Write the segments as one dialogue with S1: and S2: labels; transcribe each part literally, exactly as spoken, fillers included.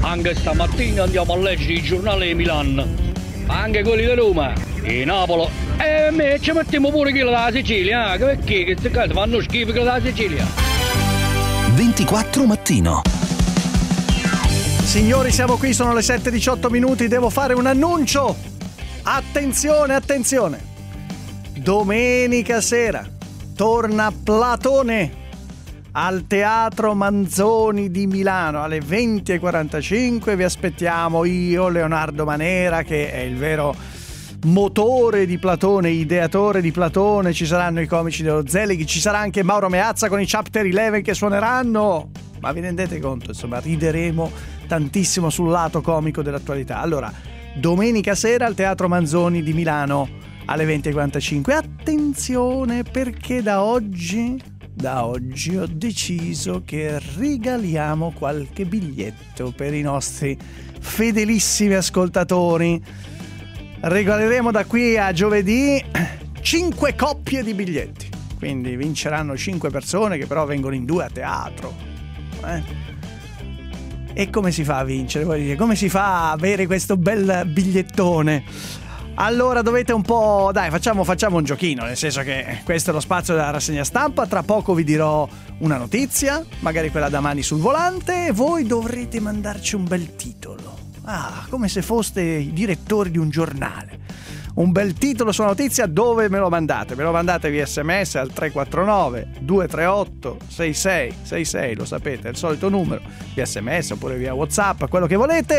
S1: Anche stamattina andiamo a leggere i giornali di Milano, anche quelli di Roma e Napoli. E me ci mettiamo pure quello della Sicilia, eh? Perché queste cose fanno schifo quello della Sicilia.
S2: ventiquattro mattino.
S3: Signori, siamo qui, sono le sette e diciotto minuti, devo fare un annuncio. Attenzione, attenzione. Domenica sera torna Platone al Teatro Manzoni di Milano alle venti e quarantacinque. Vi aspettiamo, io, Leonardo Manera, che è il vero motore di Platone, ideatore di Platone. Ci saranno i comici dello Zelig, ci sarà anche Mauro Meazza con i Chapter undici che suoneranno. Ma vi rendete conto? Insomma, rideremo tantissimo sul lato comico dell'attualità. Allora, domenica sera al Teatro Manzoni di Milano alle venti e quarantacinque. Attenzione, perché da oggi, da oggi ho deciso che regaliamo qualche biglietto per i nostri fedelissimi ascoltatori. Regaleremo da qui a giovedì cinque coppie di biglietti. Quindi vinceranno cinque persone che però vengono in due a teatro. Eh? E come si fa a vincere? Vuol dire, come si fa a avere questo bel bigliettone? Allora dovete un po'... Dai, facciamo, facciamo un giochino, nel senso che questo è lo spazio della rassegna stampa. Tra poco vi dirò una notizia, magari quella da Mani sul volante, e voi dovrete mandarci un bel titolo. Ah, come se foste i direttori di un giornale. Un bel titolo sulla notizia, dove me lo mandate? Me lo mandate via sms al tre quattro nove due tre otto sei sei sei sei, lo sapete, è il solito numero, via sms oppure via WhatsApp, quello che volete.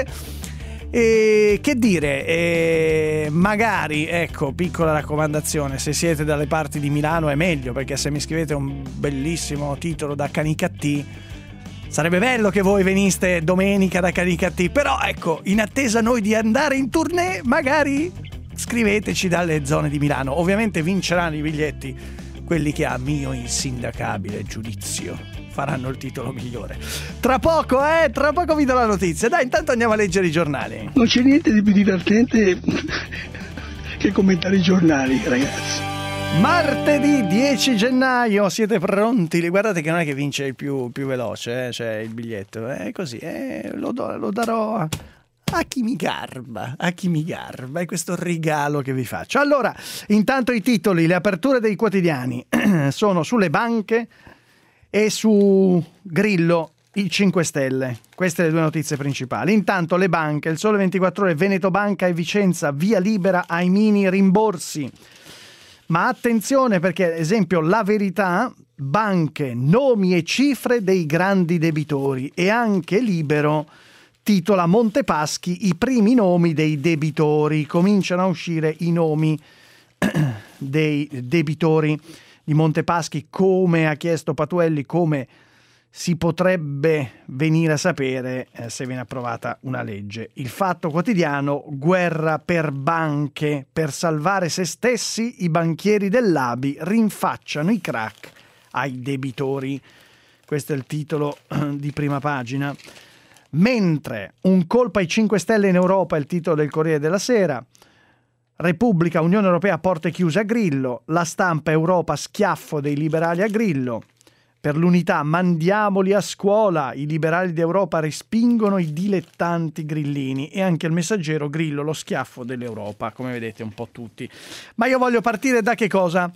S3: E che dire, e magari, ecco, piccola raccomandazione, se siete dalle parti di Milano è meglio, perché se mi scrivete un bellissimo titolo da Canicattì, sarebbe bello che voi veniste domenica da Canicattì, però ecco, in attesa noi di andare in tournée, magari scriveteci dalle zone di Milano. Ovviamente vinceranno i biglietti quelli che a mio insindacabile giudizio faranno il titolo migliore. Tra poco, eh, tra poco vi do la notizia. Dai, intanto andiamo a leggere i giornali.
S4: Non c'è niente di più divertente che commentare i giornali, ragazzi.
S3: Martedì dieci gennaio, siete pronti? Guardate che non è che vince il più, più veloce, eh, cioè il biglietto, è così, eh, lo, do, lo darò a... A chi mi garba, a chi mi garba, è questo regalo che vi faccio. Allora, intanto i titoli, le aperture dei quotidiani sono sulle banche e su Grillo, il cinque Stelle. Queste le due notizie principali. Intanto le banche, il Sole ventiquattro Ore, Veneto Banca e Vicenza, via libera ai mini rimborsi. Ma attenzione, perché ad esempio La Verità, banche, nomi e cifre dei grandi debitori, e anche Libero titola Montepaschi, i primi nomi dei debitori. Cominciano a uscire i nomi dei debitori di Montepaschi, come ha chiesto Patuelli, come si potrebbe venire a sapere eh, se viene approvata una legge. Il Fatto Quotidiano, guerra per banche, per salvare se stessi i banchieri dell'A B I rinfacciano i crack ai debitori. Questo è il titolo eh, di prima pagina. Mentre un colpo ai cinque Stelle in Europa è il titolo del Corriere della Sera. Repubblica, Unione Europea a porte chiuse a Grillo. La Stampa, Europa, schiaffo dei liberali a Grillo. Per l'Unità, mandiamoli a scuola, i liberali d'Europa respingono i dilettanti grillini. E anche il Messaggero, Grillo, lo schiaffo dell'Europa, come vedete un po' tutti. Ma io voglio partire da che cosa?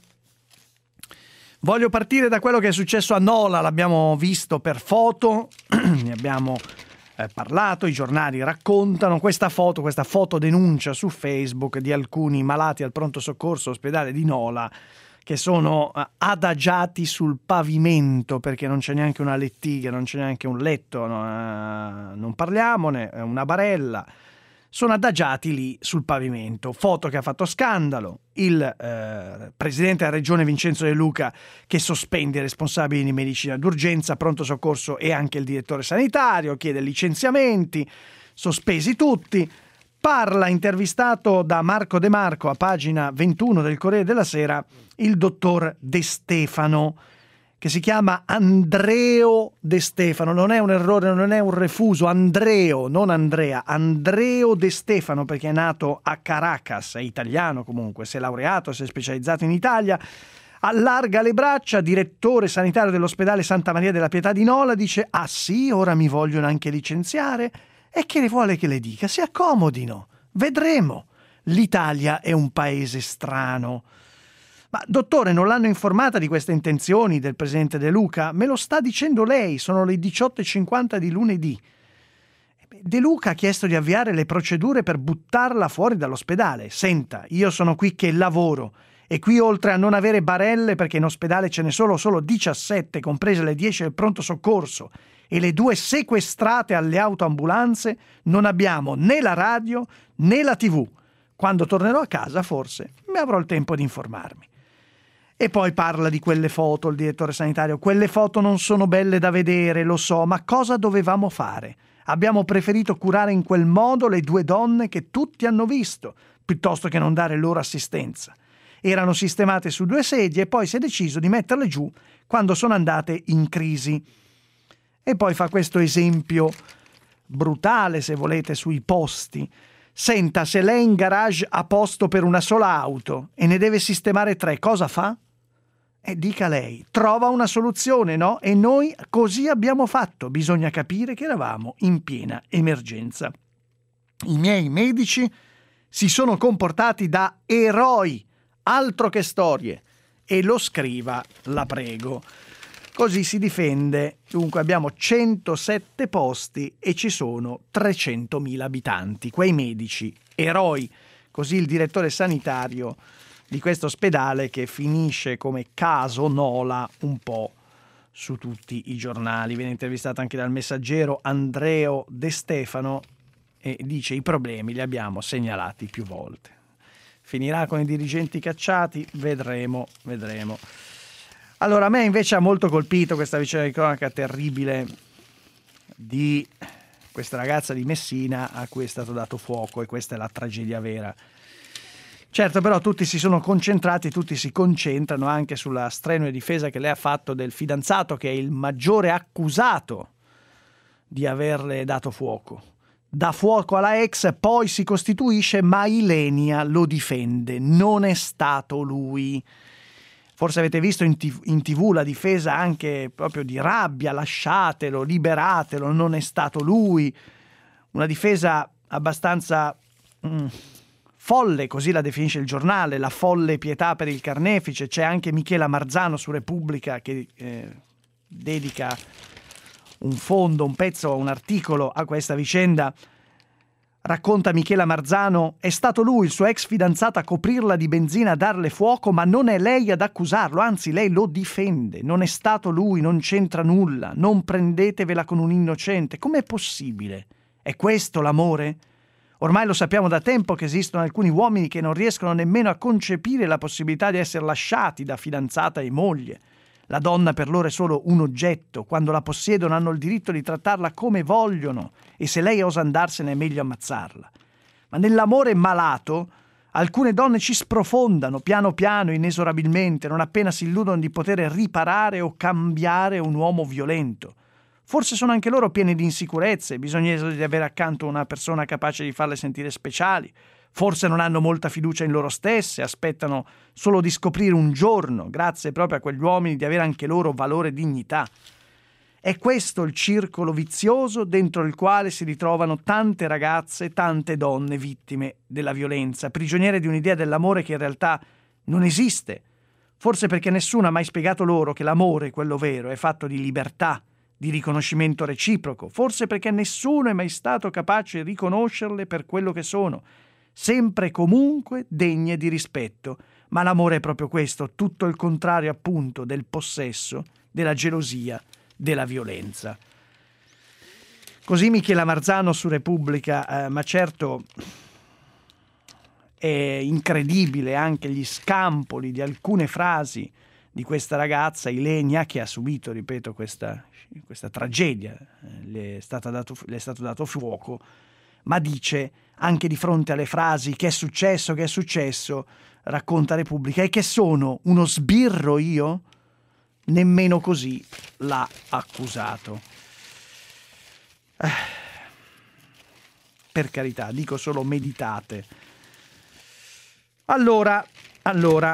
S3: Voglio partire da quello che è successo a Nola, l'abbiamo visto per foto, ne abbiamo eh, parlato, i giornali raccontano questa foto, questa foto denuncia su Facebook di alcuni malati al pronto soccorso ospedale di Nola che sono eh, adagiati sul pavimento, perché non c'è neanche una lettiga, non c'è neanche un letto, no, eh, non parliamone, è una barella. Sono adagiati lì sul pavimento. Foto che ha fatto scandalo. Il eh, presidente della regione Vincenzo De Luca che sospende i responsabili di medicina d'urgenza, pronto soccorso e anche il direttore sanitario, chiede licenziamenti, sospesi tutti. Parla, intervistato da Marco De Marco a pagina ventuno del Corriere della Sera, il dottor De Stefano, che si chiama Andreo De Stefano. Non è un errore, non è un refuso. Andreo, non Andrea. Andreo De Stefano, perché è nato a Caracas, è italiano comunque, si è laureato, si è specializzato in Italia. Allarga le braccia, direttore sanitario dell'ospedale Santa Maria della Pietà di Nola, dice: ah sì, ora mi vogliono anche licenziare? E che ne vuole che le dica? Si accomodino, vedremo. L'Italia è un paese strano. Ma dottore, non l'hanno informata di queste intenzioni del presidente De Luca? Me lo sta dicendo lei, sono le diciotto e cinquanta di lunedì. De Luca ha chiesto di avviare le procedure per buttarla fuori dall'ospedale. Senta, io sono qui che lavoro e qui, oltre a non avere barelle, perché in ospedale ce ne sono solo diciassette, comprese le dieci del pronto soccorso, e le due sequestrate alle autoambulanze, non abbiamo né la radio né la tivù. Quando tornerò a casa, forse, mi avrò il tempo di informarmi. E poi parla di quelle foto, il direttore sanitario. Quelle foto non sono belle da vedere, lo so, ma cosa dovevamo fare? Abbiamo preferito curare in quel modo le due donne che tutti hanno visto, piuttosto che non dare loro assistenza. Erano sistemate su due sedie e poi si è deciso di metterle giù quando sono andate in crisi. E poi fa questo esempio brutale, se volete, sui posti. Senta, se lei in garage ha posto per una sola auto e ne deve sistemare tre, cosa fa? E dica lei, trova una soluzione, no? E noi così abbiamo fatto. Bisogna capire che eravamo in piena emergenza. I miei medici si sono comportati da eroi, altro che storie. E lo scriva, la prego. Così si difende. Dunque abbiamo centosette posti e ci sono trecentomila abitanti. Quei medici, eroi. Così il direttore sanitario di questo ospedale, che finisce come caso Nola un po' su tutti i giornali. Viene intervistato anche dal Messaggero Andreo De Stefano e dice: i problemi li abbiamo segnalati più volte. Finirà con i dirigenti cacciati? Vedremo, vedremo. Allora, a me invece ha molto colpito questa vicenda di cronaca terribile di questa ragazza di Messina a cui è stato dato fuoco, e questa è la tragedia vera. Certo, però tutti si sono concentrati, tutti si concentrano anche sulla strenua difesa che lei ha fatto del fidanzato, che è il maggiore accusato di averle dato fuoco. Dà fuoco alla ex, poi si costituisce, ma Ilenia lo difende. Non è stato lui. Forse avete visto in tivù, in tivù la difesa anche proprio di rabbia, lasciatelo, liberatelo, non è stato lui. Una difesa abbastanza mm, folle, così la definisce il giornale, la folle pietà per il carnefice. C'è anche Michela Marzano su Repubblica che eh, dedica un fondo, un pezzo, un articolo a questa vicenda. Racconta Michela Marzano: è stato lui, il suo ex fidanzato, a coprirla di benzina, a darle fuoco, ma non è lei ad accusarlo, anzi lei lo difende. Non è stato lui, non c'entra nulla, non prendetevela con un innocente. Com'è possibile? È questo l'amore? Ormai lo sappiamo da tempo che esistono alcuni uomini che non riescono nemmeno a concepire la possibilità di essere lasciati da fidanzata e moglie. La donna per loro è solo un oggetto. Quando la possiedono hanno il diritto di trattarla come vogliono, e se lei osa andarsene è meglio ammazzarla. Ma nell'amore malato alcune donne ci sprofondano piano piano, inesorabilmente, non appena si illudono di poter riparare o cambiare un uomo violento. Forse sono anche loro piene di insicurezze, bisognoso di avere accanto una persona capace di farle sentire speciali. Forse non hanno molta fiducia in loro stesse, aspettano solo di scoprire un giorno, grazie proprio a quegli uomini, di avere anche loro valore e dignità. È questo il circolo vizioso dentro il quale si ritrovano tante ragazze, tante donne vittime della violenza, prigioniere di un'idea dell'amore che in realtà non esiste. Forse perché nessuno ha mai spiegato loro che l'amore, quello vero, è fatto di libertà, di riconoscimento reciproco. Forse perché nessuno è mai stato capace di riconoscerle per quello che sono, sempre e comunque degne di rispetto. Ma l'amore è proprio questo, tutto il contrario appunto del possesso, della gelosia, della violenza. Così Michela Marzano su Repubblica, eh, ma certo è incredibile anche gli scampoli di alcune frasi di questa ragazza Ilenia, che ha subito, ripeto, questa, questa tragedia, le è, stata dato, le è stato dato fuoco, ma dice anche di fronte alle frasi che è successo, che è successo, racconta Repubblica, e che sono uno sbirro io? Nemmeno così l'ha accusato. Eh, per carità, dico solo meditate. Allora, allora,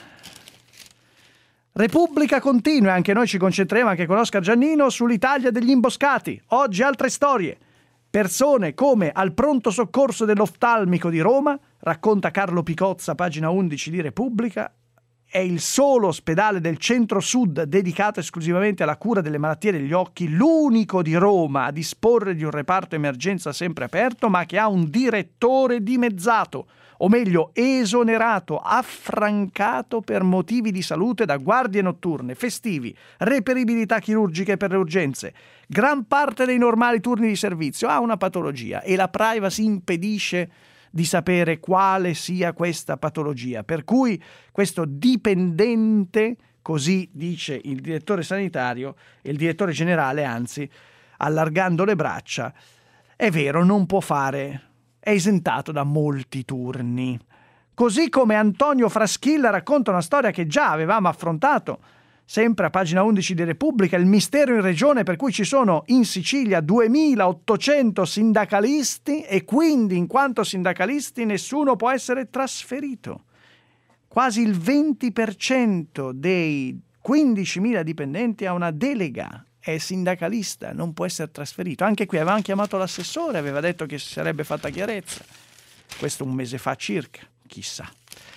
S3: Repubblica continua, anche noi ci concentriamo anche con Oscar Giannino sull'Italia degli imboscati. Oggi altre storie. Persone come al pronto soccorso dell'oftalmico di Roma, racconta Carlo Picozza, pagina undici di Repubblica, è il solo ospedale del centro-sud dedicato esclusivamente alla cura delle malattie degli occhi, l'unico di Roma a disporre di un reparto emergenza sempre aperto, ma che ha un direttore dimezzato, o meglio esonerato, affrancato per motivi di salute da guardie notturne, festivi, reperibilità chirurgiche per le urgenze. Gran parte dei normali turni di servizio ha una patologia e la privacy impedisce di sapere quale sia questa patologia, per cui questo dipendente, così dice il direttore sanitario e il direttore generale, anzi, allargando le braccia, è vero, non può fare, è esentato da molti turni. Così come Antonio Fraschilla racconta una storia che già avevamo affrontato, sempre a pagina undici di Repubblica, il mistero in regione per cui ci sono in Sicilia duemilaottocento sindacalisti e quindi in quanto sindacalisti nessuno può essere trasferito. Quasi il venti per cento dei quindicimila dipendenti ha una delega, è sindacalista, non può essere trasferito. Anche qui avevamo chiamato l'assessore, aveva detto che si sarebbe fatta chiarezza. Questo un mese fa circa, chissà.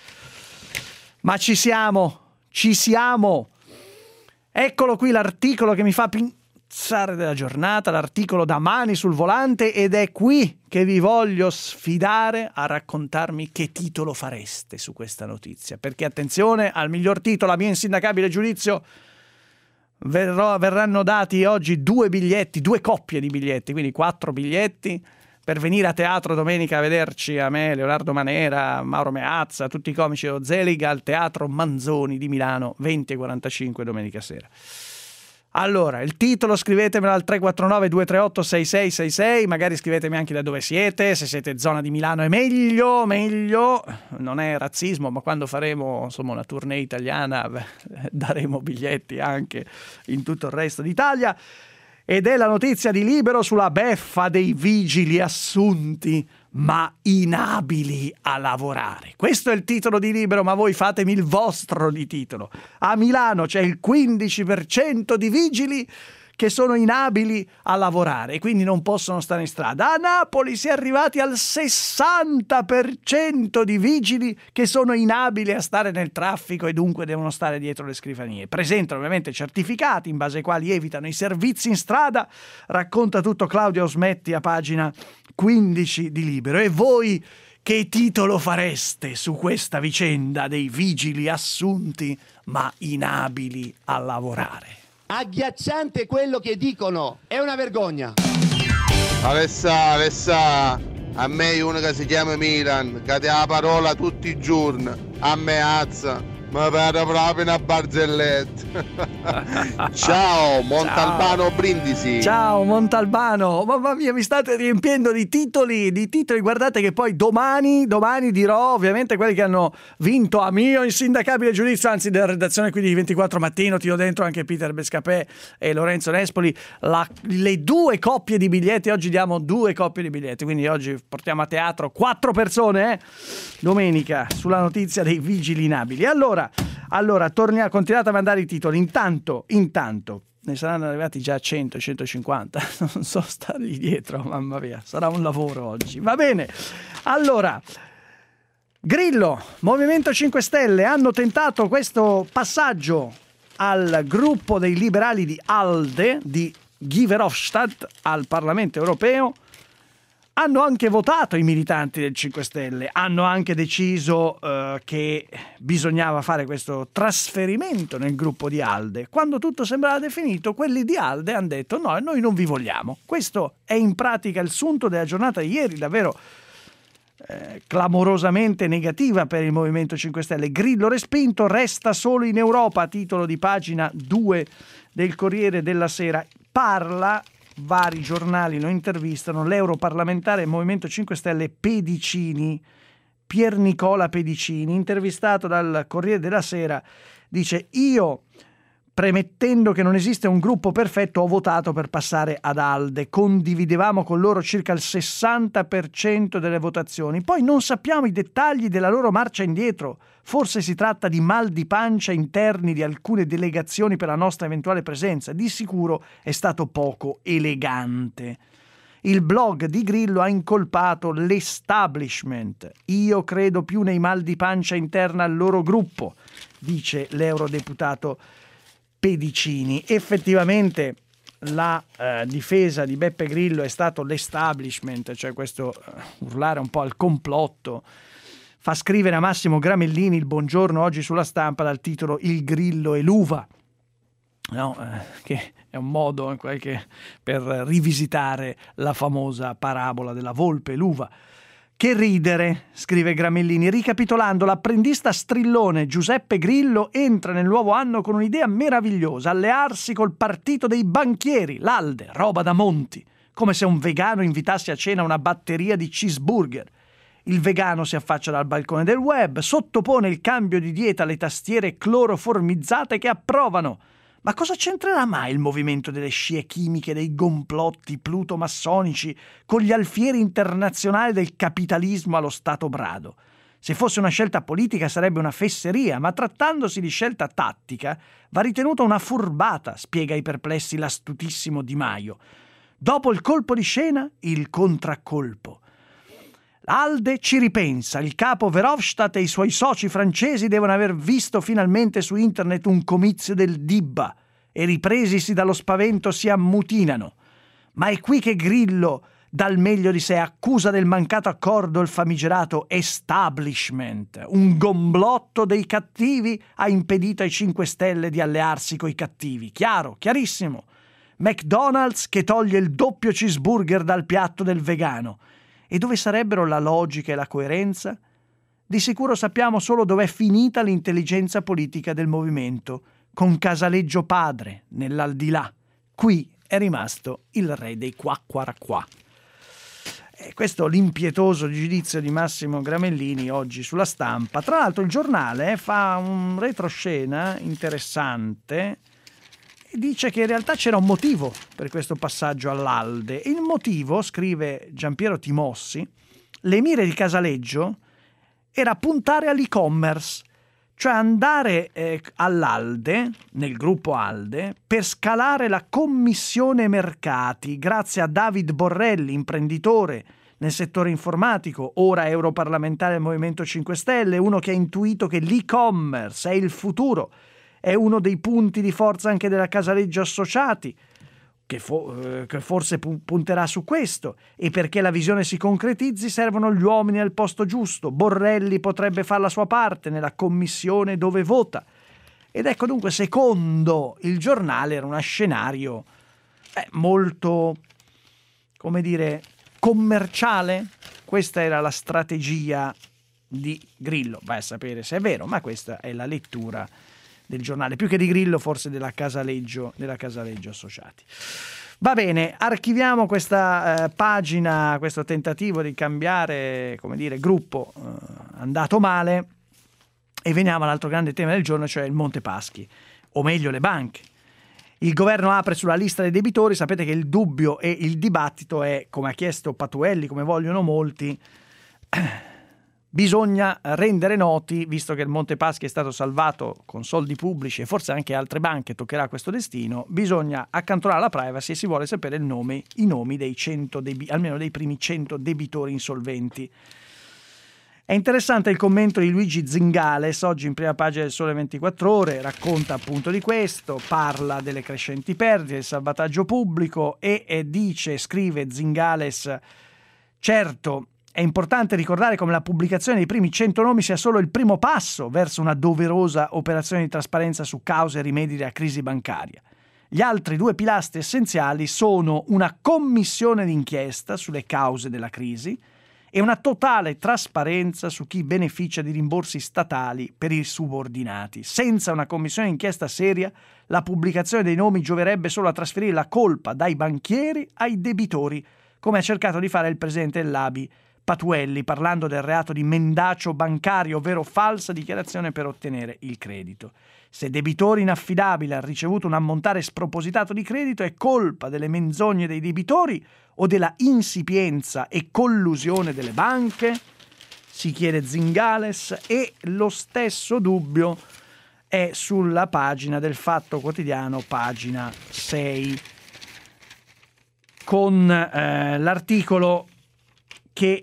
S3: Ma ci siamo, ci siamo. Eccolo qui l'articolo che mi fa pensare della giornata, l'articolo da mani sul volante, ed è qui che vi voglio sfidare a raccontarmi che titolo fareste su questa notizia, perché attenzione al miglior titolo, a mio insindacabile giudizio verrò, verranno dati oggi due biglietti, due coppie di biglietti, quindi quattro biglietti per venire a teatro domenica a vederci a me, Leonardo Manera, Mauro Meazza, tutti i comici dello Zelig al Teatro Manzoni di Milano, venti e quarantacinque domenica sera. Allora, il titolo scrivetemelo al tre quattro nove due tre otto sei sei sei sei, magari scrivetemi anche da dove siete, se siete zona di Milano è meglio, meglio, non è razzismo, ma quando faremo insomma una tournée italiana beh, daremo biglietti anche in tutto il resto d'Italia. Ed è la notizia di Libero sulla beffa dei vigili assunti ma inabili a lavorare. Questo è il titolo di Libero, ma voi fatemi il vostro di titolo. A Milano c'è il quindici per cento di vigili che sono inabili a lavorare e quindi non possono stare in strada. A Napoli si è arrivati al sessanta per cento di vigili che sono inabili a stare nel traffico e dunque devono stare dietro le scrivanie. Presentano ovviamente certificati in base ai quali evitano i servizi in strada. Racconta tutto Claudio Osmetti a pagina quindici di Libero. E voi che titolo fareste su questa vicenda dei vigili assunti ma inabili a lavorare?
S5: Agghiacciante quello che dicono, è una vergogna.
S6: Alessà, Alessà, a me uno che si chiama Milan, che ha la parola tutti i giorni, a me azza, mi pare proprio una barzelletta. Ciao, Montalbano. Ciao. Brindisi.
S3: Ciao Montalbano, mamma mia, mi state riempiendo di titoli, di titoli. Guardate che poi domani, domani dirò ovviamente quelli che hanno vinto a mio insindacabile giudizio, anzi della redazione qui di ventiquattro Mattino, tiro dentro anche Peter Bescapè e Lorenzo Nespoli, la, le due coppie di biglietti. Oggi diamo due coppie di biglietti, quindi oggi portiamo a teatro quattro persone, eh? Domenica, sulla notizia dei vigili inabili. Allora, Allora, torniamo, continuate a mandare i titoli. Intanto, intanto, ne saranno arrivati già cento, centocinquanta. Non so stargli dietro, mamma mia. Sarà un lavoro oggi. Va bene. Allora, Grillo, Movimento cinque Stelle hanno tentato questo passaggio al gruppo dei liberali di ALDE, di Guy Verhofstadt, al Parlamento europeo. Hanno anche votato i militanti del cinque Stelle, hanno anche deciso eh, che bisognava fare questo trasferimento nel gruppo di ALDE. Quando tutto sembrava definito, quelli di ALDE hanno detto no, noi non vi vogliamo. Questo è in pratica il sunto della giornata di ieri, davvero eh, clamorosamente negativa per il Movimento cinque Stelle. Grillo respinto, resta solo in Europa, titolo di pagina due del Corriere della Sera. Parla... Vari giornali lo intervistano, l'europarlamentare del Movimento cinque Stelle Pedicini, Pier Nicola Pedicini, intervistato dal Corriere della Sera, dice: io, premettendo che non esiste un gruppo perfetto, ho votato per passare ad ALDE, condividevamo con loro circa il sessanta per cento delle votazioni, poi non sappiamo i dettagli della loro marcia indietro, forse si tratta di mal di pancia interni di alcune delegazioni per la nostra eventuale presenza, di sicuro è stato poco elegante. Il blog di Grillo ha incolpato l'establishment. Io credo più nei mal di pancia interna al loro gruppo, dice l'eurodeputato Pedicini. Effettivamente la eh, difesa di Beppe Grillo è stato l'establishment, cioè questo uh, urlare un po' al complotto. Fa scrivere a Massimo Gramellini il buongiorno oggi sulla Stampa dal titolo Il Grillo e l'uva, no, eh, che è un modo qualche, per rivisitare la famosa parabola della volpe e l'uva. Che ridere, scrive Gramellini. Ricapitolando, l'apprendista strillone Giuseppe Grillo entra nel nuovo anno con un'idea meravigliosa: allearsi col partito dei banchieri, l'Alde, roba da monti, come se un vegano invitasse a cena una batteria di cheeseburger. Il vegano si affaccia dal balcone del web, sottopone il cambio di dieta alle tastiere cloroformizzate che approvano. Ma cosa c'entrerà mai il movimento delle scie chimiche, dei complotti pluto-massonici con gli alfieri internazionali del capitalismo allo stato brado? Se fosse una scelta politica sarebbe una fesseria, ma trattandosi di scelta tattica va ritenuta una furbata, spiega ai perplessi l'astutissimo Di Maio. Dopo il colpo di scena, il contraccolpo. Alde ci ripensa, il capo Verhofstadt e i suoi soci francesi devono aver visto finalmente su internet un comizio del Dibba e ripresisi dallo spavento si ammutinano. Ma è qui che Grillo, dal meglio di sé, accusa del mancato accordo il famigerato establishment. Un gomblotto dei cattivi ha impedito ai cinque Stelle di allearsi coi cattivi. Chiaro, chiarissimo. McDonald's che toglie il doppio cheeseburger dal piatto del vegano. E dove sarebbero la logica e la coerenza? Di sicuro sappiamo solo dov'è finita l'intelligenza politica del movimento, con Casaleggio padre, nell'aldilà. Qui è rimasto il re dei quacquaracquà. E questo l'impietoso giudizio di Massimo Gramellini oggi sulla Stampa. Tra l'altro il giornale fa un retroscena interessante e dice che in realtà c'era un motivo per questo passaggio all'Alde. Il motivo, scrive Giampiero Timossi, le mire di Casaleggio era puntare all'e-commerce, cioè andare eh, all'Alde, nel gruppo Alde, per scalare la commissione mercati grazie a David Borrelli, imprenditore nel settore informatico, ora europarlamentare del Movimento cinque Stelle, uno che ha intuito che l'e-commerce è il futuro. È uno dei punti di forza anche della Casaleggio Associati, che, fo- che forse pu- punterà su questo, e perché la visione si concretizzi servono gli uomini al posto giusto. Borrelli potrebbe fare la sua parte nella commissione dove vota. Ed ecco dunque, secondo il giornale, era uno scenario eh, molto, come dire, commerciale. Questa era la strategia di Grillo. Vai a sapere se è vero, ma questa è la lettura del giornale, più che di Grillo forse della Casaleggio, della Casaleggio Associati. Va bene, archiviamo questa eh, pagina, questo tentativo di cambiare, come dire, gruppo eh, andato male, e veniamo all'altro grande tema del giorno, cioè il Monte Paschi, o meglio le banche. Il governo apre sulla lista dei debitori. Sapete che il dubbio e il dibattito è, come ha chiesto Patuelli, come vogliono molti, bisogna rendere noti, visto che il Monte Paschi è stato salvato con soldi pubblici e forse anche altre banche toccherà questo destino, bisogna accantonare la privacy e si vuole sapere il nome, i nomi dei cento debi- almeno dei primi cento debitori insolventi. È interessante il commento di Luigi Zingales, oggi in prima pagina del Sole ventiquattro Ore, racconta appunto di questo, parla delle crescenti perdite, del salvataggio pubblico e, e dice, scrive Zingales, certo, è importante ricordare come la pubblicazione dei primi cento nomi sia solo il primo passo verso una doverosa operazione di trasparenza su cause e rimedi della crisi bancaria. Gli altri due pilastri essenziali sono una commissione d'inchiesta sulle cause della crisi e una totale trasparenza su chi beneficia di rimborsi statali per i subordinati. Senza una commissione d'inchiesta seria, la pubblicazione dei nomi gioverebbe solo a trasferire la colpa dai banchieri ai debitori, come ha cercato di fare il presidente dell'A B I Patuelli, parlando del reato di mendacio bancario, ovvero falsa dichiarazione per ottenere il credito. Se debitore inaffidabile ha ricevuto un ammontare spropositato di credito, è colpa delle menzogne dei debitori o della insipienza e collusione delle banche? Si chiede Zingales, e lo stesso dubbio è sulla pagina del Fatto Quotidiano, pagina sei. con eh, l'articolo che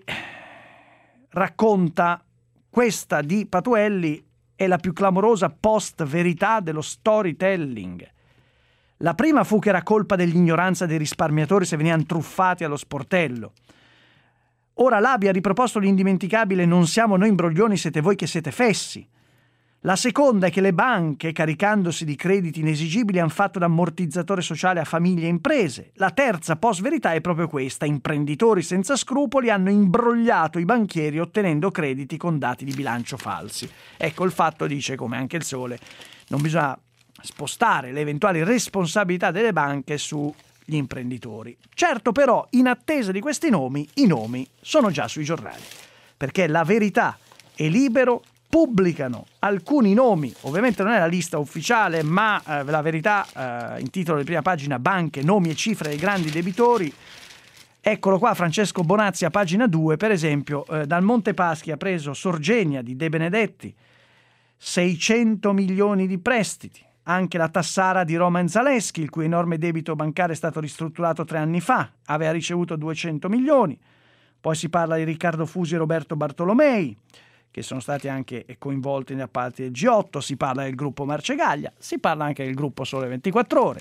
S3: racconta: questa di Patuelli è la più clamorosa post-verità dello storytelling. La prima fu che era colpa dell'ignoranza dei risparmiatori se venivano truffati allo sportello. Ora l'A B I ha riproposto l'indimenticabile «non siamo noi imbroglioni, siete voi che siete fessi». La seconda è che le banche, caricandosi di crediti inesigibili, hanno fatto da ammortizzatore sociale a famiglie e imprese. La terza post-verità è proprio questa: imprenditori senza scrupoli hanno imbrogliato i banchieri ottenendo crediti con dati di bilancio falsi. Ecco, il Fatto dice, come anche il Sole, non bisogna spostare le eventuali responsabilità delle banche sugli imprenditori. Certo, però, in attesa di questi nomi, i nomi sono già sui giornali, perché La Verità e Libero pubblicano alcuni nomi. Ovviamente non è la lista ufficiale, ma eh, La Verità eh, in titolo di prima pagina: banche, nomi e cifre dei grandi debitori. Eccolo qua, Francesco Bonazzi a pagina due, per esempio, eh, dal Monte Paschi ha preso Sorgenia di De Benedetti, seicento milioni di prestiti. Anche la Tassara di Roman Zaleschi, il cui enorme debito bancario è stato ristrutturato tre anni fa, aveva ricevuto duecento milioni. Poi si parla di Riccardo Fusi e Roberto Bartolomei, che sono stati anche coinvolti negli appalti del G otto. Si parla del gruppo Marcegaglia, si parla anche del gruppo Sole ventiquattro Ore.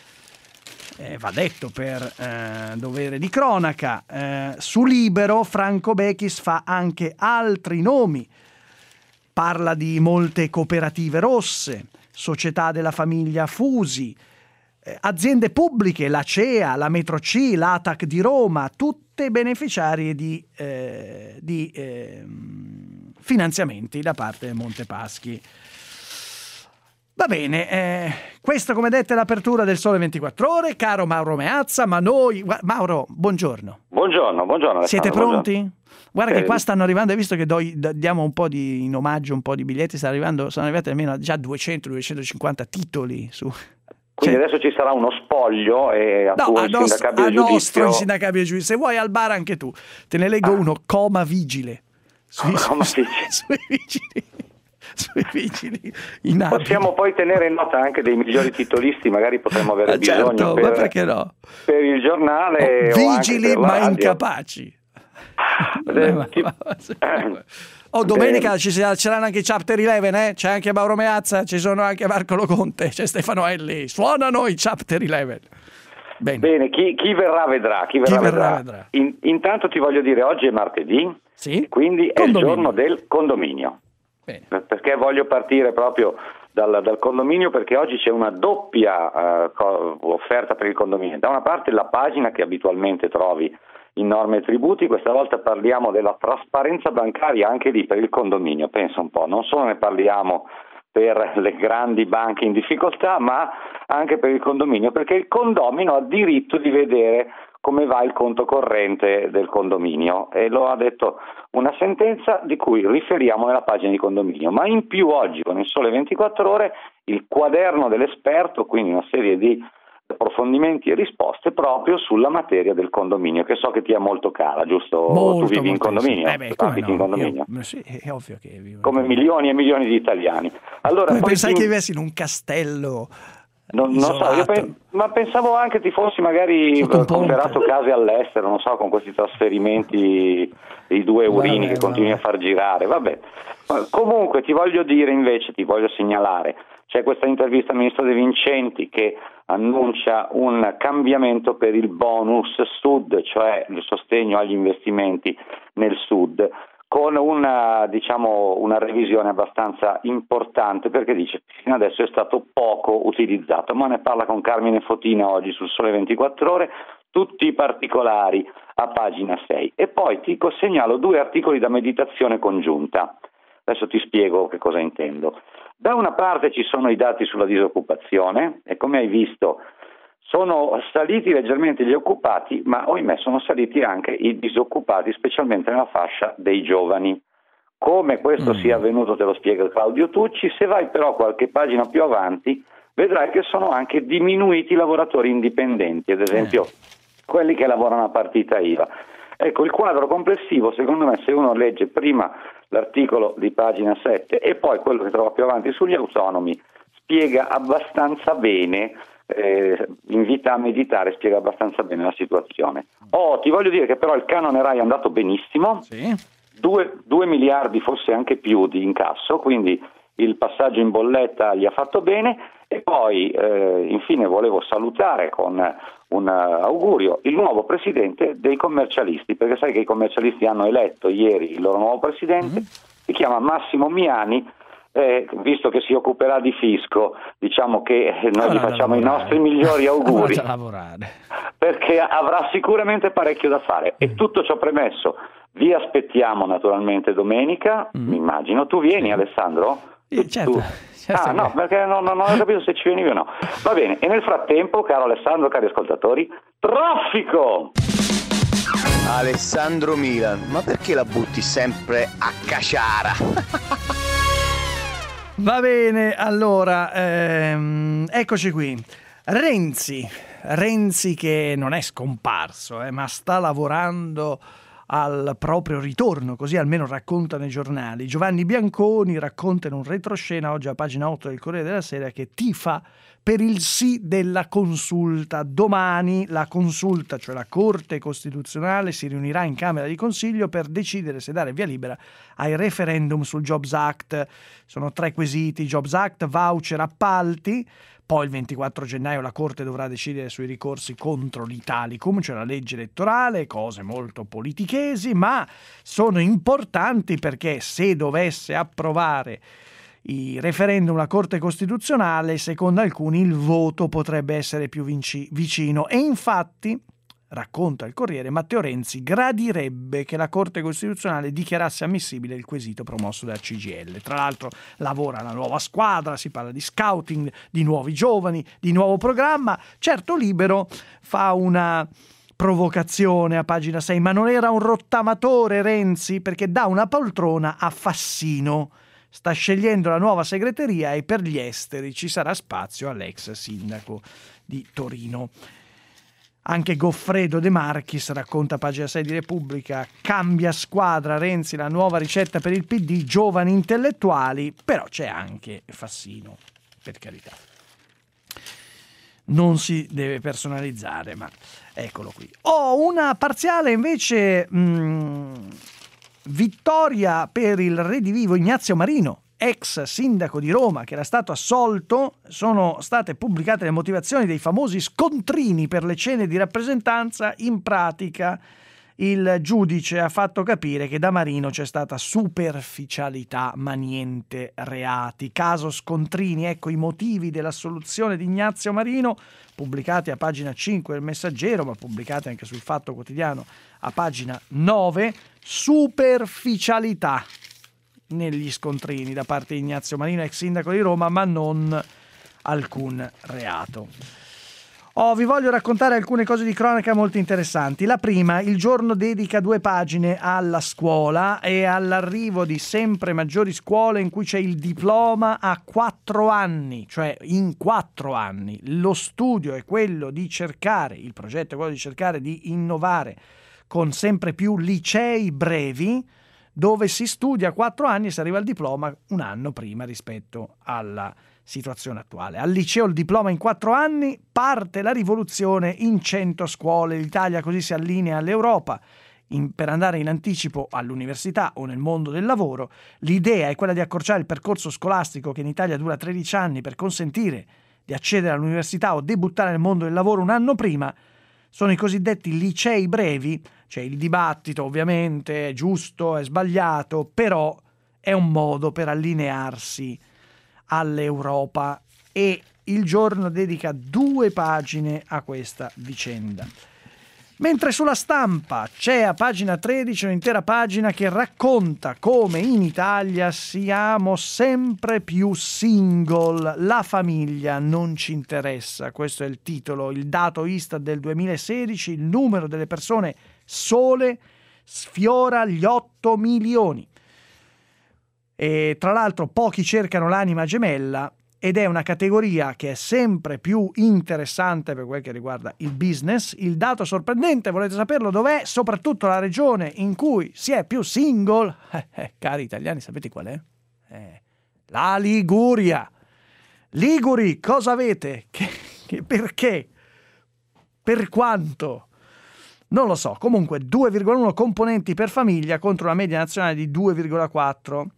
S3: Eh, va detto per eh, dovere di cronaca. Eh, su Libero Franco Bechis fa anche altri nomi. Parla di molte cooperative rosse, società della famiglia Fusi, eh, aziende pubbliche, la C E A, la Metro C, l'A T A C di Roma, tutte beneficiarie di, eh, di eh, finanziamenti da parte del Monte Paschi. Va bene, eh, questo come detto è l'apertura del Sole ventiquattro Ore, caro Mauro Meazza, ma noi... Mauro, buongiorno.
S7: Buongiorno, buongiorno.
S3: Siete pronti?
S7: Buongiorno.
S3: Guarda che
S7: eh,
S3: qua stanno arrivando, hai visto che do, diamo un po' di in omaggio, un po' di biglietti, stanno arrivando, sono arrivati almeno già duecento duecentocinquanta titoli su...
S7: Quindi
S3: cioè,
S7: adesso ci sarà uno spoglio e a
S3: no,
S7: tuo
S3: a
S7: insindacabile
S3: a
S7: giudizio.
S3: nostro insindacabile giudizio. Se vuoi al bar anche tu, te ne leggo ah. uno, coma vigile. Sui,
S7: coma
S3: su,
S7: vigile.
S3: Sui vigili. Sui vigili in abiti.
S7: Possiamo poi tenere nota anche dei migliori titolisti, magari potremmo avere
S3: ah, certo,
S7: bisogno per,
S3: ma perché no?
S7: per il giornale.
S3: Oh,
S7: o
S3: vigili
S7: anche per
S3: ma
S7: la
S3: incapaci.
S7: Eh, ti...
S3: Oh, domenica eh. ci saranno anche i Chapter undici, eh? C'è anche Mauro Meazza, ci sono anche Marco Loconte, c'è Stefano Elli, suonano i Chapter undici. Bene,
S7: Bene chi, chi verrà vedrà. Chi verrà,
S3: chi verrà
S7: vedrà.
S3: vedrà.
S7: In, intanto ti voglio dire, oggi è martedì,
S3: sì?
S7: Quindi condominio. È il giorno del condominio.
S3: Bene.
S7: Perché voglio partire proprio dal, dal condominio, perché oggi c'è una doppia uh, co- offerta per il condominio. Da una parte la pagina che abitualmente trovi in norme e tributi, questa volta parliamo della trasparenza bancaria anche lì per il condominio, pensa un po', non solo ne parliamo per le grandi banche in difficoltà, ma anche per il condominio, perché il condomino ha diritto di vedere come va il conto corrente del condominio, e lo ha detto una sentenza di cui riferiamo nella pagina di condominio. Ma in più oggi con il Sole ventiquattro Ore il quaderno dell'esperto, quindi una serie di approfondimenti e risposte proprio sulla materia del condominio, che so che ti è molto cara, giusto?
S3: Molto,
S7: tu vivi in condominio?
S3: Eh beh, come no?
S7: in condominio?
S3: Io, sì, è ovvio che vivo.
S7: Come milioni e milioni di italiani. Allora,
S3: come
S7: poi
S3: pensai
S7: ti...
S3: che vivessi in un castello?
S7: Non, non so, io pe- ma pensavo anche ti fossi magari comprato case all'estero, non so, con questi trasferimenti, i due eurini vabbè, che continui vabbè. a far girare, vabbè. Comunque ti voglio dire invece, ti voglio segnalare, c'è questa intervista al ministro De Vincenti che annuncia un cambiamento per il bonus Sud, cioè il sostegno agli investimenti nel Sud, con una, diciamo, una revisione abbastanza importante, perché dice che fino adesso è stato poco utilizzato, ma ne parla con Carmine Fotina oggi sul Sole ventiquattro Ore, tutti i particolari a pagina sei. E poi ti segnalo due articoli da meditazione congiunta. Adesso ti spiego che cosa intendo. Da una parte ci sono i dati sulla disoccupazione e, come hai visto, sono saliti leggermente gli occupati, ma ohimè sono saliti anche i disoccupati, specialmente nella fascia dei giovani. Come questo mm. sia avvenuto te lo spiega Claudio Tucci. Se vai però qualche pagina più avanti vedrai che sono anche diminuiti i lavoratori indipendenti, ad esempio eh. quelli che lavorano a partita I V A. Ecco, il quadro complessivo, secondo me, se uno legge prima l'articolo di pagina sette e poi quello che trova più avanti sugli autonomi, spiega abbastanza bene eh, invita a meditare, spiega abbastanza bene la situazione. Oh, ti voglio dire che però il canone Rai è andato benissimo,
S3: Sì.
S7: due, due miliardi, forse anche più di incasso, quindi il passaggio in bolletta gli ha fatto bene. E poi eh, infine volevo salutare con un augurio il nuovo presidente dei commercialisti, perché sai che i commercialisti hanno eletto ieri il loro nuovo presidente, mm-hmm. si chiama Massimo Miani. Eh, visto che si occuperà di fisco, diciamo che noi gli facciamo i nostri migliori auguri, perché avrà sicuramente parecchio da fare. E tutto ciò premesso, vi aspettiamo naturalmente domenica, mm. mi immagino. Tu vieni, sì. Alessandro?
S3: Sì, certo.
S7: Tu... certo ah no, perché non, non ho capito se ci venivi o no. Va bene, e nel frattempo, caro Alessandro, cari ascoltatori, traffico!
S8: Alessandro Milan, ma perché la butti sempre a caciara?
S3: Va bene, allora, ehm, eccoci qui. Renzi, Renzi che non è scomparso, eh, ma sta lavorando al proprio ritorno, così almeno raccontano i giornali. Giovanni Bianconi racconta in un retroscena oggi a pagina otto del Corriere della Sera che tifa per il sì della consulta. Domani la consulta, cioè la Corte Costituzionale, si riunirà in Camera di Consiglio per decidere se dare via libera ai referendum sul Jobs Act. Sono tre quesiti: Jobs Act, voucher, appalti. Poi il ventiquattro gennaio la Corte dovrà decidere sui ricorsi contro l'Italicum, cioè la legge elettorale, cose molto politichesi, ma sono importanti perché se dovesse approvare i referendum la Corte Costituzionale, secondo alcuni il voto potrebbe essere più vinci- vicino. E infatti, racconta il Corriere, Matteo Renzi gradirebbe che la Corte Costituzionale dichiarasse ammissibile il quesito promosso dalla C G I L. Tra l'altro lavora la nuova squadra, si parla di scouting, di nuovi giovani, di nuovo programma. Certo Libero fa una provocazione a pagina sei, ma non era un rottamatore Renzi, perché dà una poltrona a Fassino. Sta scegliendo la nuova segreteria e per gli esteri ci sarà spazio all'ex sindaco di Torino. Anche Goffredo De Marchis racconta a pagina sei di Repubblica: cambia squadra Renzi, la nuova ricetta per il P D, giovani intellettuali, però c'è anche Fassino, per carità. Non si deve personalizzare, ma eccolo qui. Ho una parziale invece mh, vittoria per il redivivo Ignazio Marino, ex sindaco di Roma, che era stato assolto. Sono state pubblicate le motivazioni dei famosi scontrini per le cene di rappresentanza. In pratica il giudice ha fatto capire che da Marino c'è stata superficialità ma niente reati. Caso scontrini, ecco i motivi dell'assoluzione di Ignazio Marino, pubblicati a pagina cinque del Messaggero, ma pubblicati anche sul Fatto Quotidiano a pagina nove. Superficialità negli scontrini da parte di Ignazio Marino, ex sindaco di Roma, ma non alcun reato. Oh, vi voglio raccontare alcune cose di cronaca molto interessanti. La prima: Il Giorno dedica due pagine alla scuola e all'arrivo di sempre maggiori scuole in cui c'è il diploma a quattro anni, cioè in quattro anni. Lo studio è quello di cercare, il progetto è quello di cercare di innovare con sempre più licei brevi, dove si studia quattro anni e si arriva al diploma un anno prima rispetto alla situazione attuale. Al liceo il diploma in quattro anni, parte la rivoluzione in cento scuole. L'Italia così si allinea all'Europa in, per andare in anticipo all'università o nel mondo del lavoro. L'idea è quella di accorciare il percorso scolastico, che in Italia dura tredici anni, per consentire di accedere all'università o debuttare nel mondo del lavoro un anno prima. Sono i cosiddetti licei brevi. C'è il dibattito, ovviamente, è giusto, è sbagliato, però è un modo per allinearsi all'Europa, e Il Giorno dedica due pagine a questa vicenda. Mentre sulla Stampa c'è a pagina tredici un'intera pagina che racconta come in Italia siamo sempre più single, la famiglia non ci interessa, questo è il titolo. Il dato Istat del duemilasedici, il numero delle persone sole sfiora gli otto milioni. E tra l'altro pochi cercano l'anima gemella, ed è una categoria che è sempre più interessante per quel che riguarda il business. Il dato sorprendente, volete saperlo dov'è? Soprattutto la regione in cui si è più single, eh, eh, cari italiani, sapete qual è? Eh, la Liguria. Liguri, cosa avete? Che, Che perché? Per quanto? Non lo so. Comunque due virgola uno componenti per famiglia contro una media nazionale di due virgola quattro.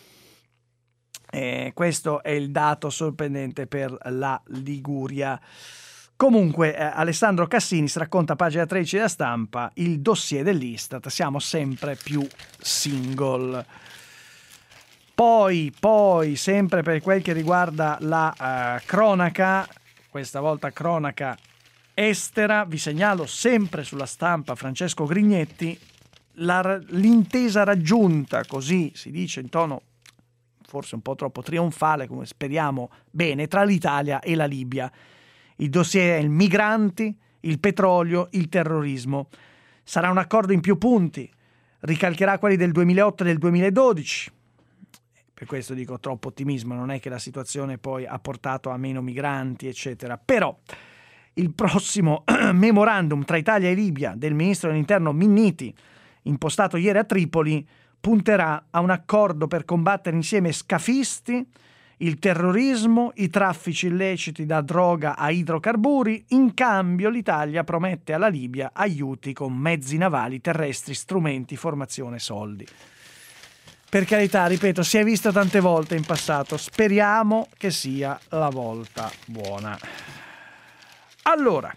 S3: Eh, questo è il dato sorprendente per la Liguria. Comunque eh, Alessandro Cassini si racconta a pagina tredici della Stampa il dossier dell'Istat, siamo sempre più single. Poi, poi sempre per quel che riguarda la uh, cronaca, questa volta cronaca estera, vi segnalo sempre sulla Stampa Francesco Grignetti, la, l'intesa raggiunta, così si dice in tono forse un po' troppo trionfale, come speriamo bene, tra l'Italia e la Libia. Il dossier è il migranti, il petrolio, il terrorismo. Sarà un accordo in più punti, ricalcherà quelli del duemilaotto e del duemiladodici. Per questo dico troppo ottimismo, non è che la situazione poi ha portato a meno migranti, eccetera. Però il prossimo memorandum tra Italia e Libia del ministro dell'Interno Minniti, impostato ieri a Tripoli, punterà a un accordo per combattere insieme scafisti, il terrorismo, i traffici illeciti da droga a idrocarburi. In cambio l'Italia promette alla Libia aiuti con mezzi navali, terrestri, strumenti, formazione, soldi. Per carità, ripeto, si è visto tante volte in passato, speriamo che sia la volta buona. Allora,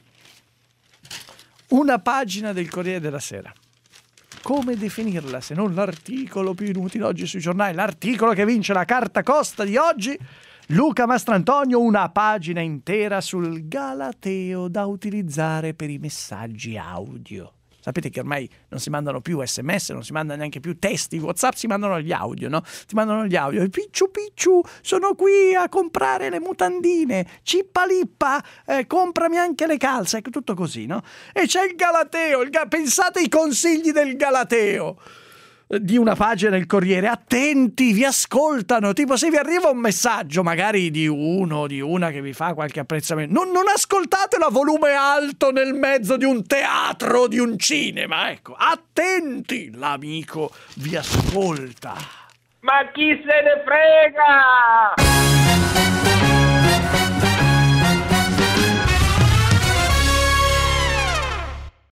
S3: una pagina del Corriere della Sera. Come definirla se non l'articolo più inutile oggi sui giornali? L'articolo che vince la carta costa di oggi. Luca Mastrantonio, una pagina intera sul galateo da utilizzare per i messaggi audio. Sapete che ormai non si mandano più sms, non si mandano neanche più testi, WhatsApp, si mandano gli audio, no? Ti mandano gli audio. Picciu picciu, sono qui a comprare le mutandine. Cippa lippa, eh, comprami anche le calze. Ecco, tutto così, no? E c'è il galateo, il ga- pensate ai consigli del galateo di una pagina del Corriere. Attenti, vi ascoltano. Tipo, se vi arriva un messaggio magari di uno o di una che vi fa qualche apprezzamento, non, non ascoltatelo a volume alto nel mezzo di un teatro, di un cinema. Ecco, attenti, l'amico vi ascolta.
S9: Ma chi se ne frega?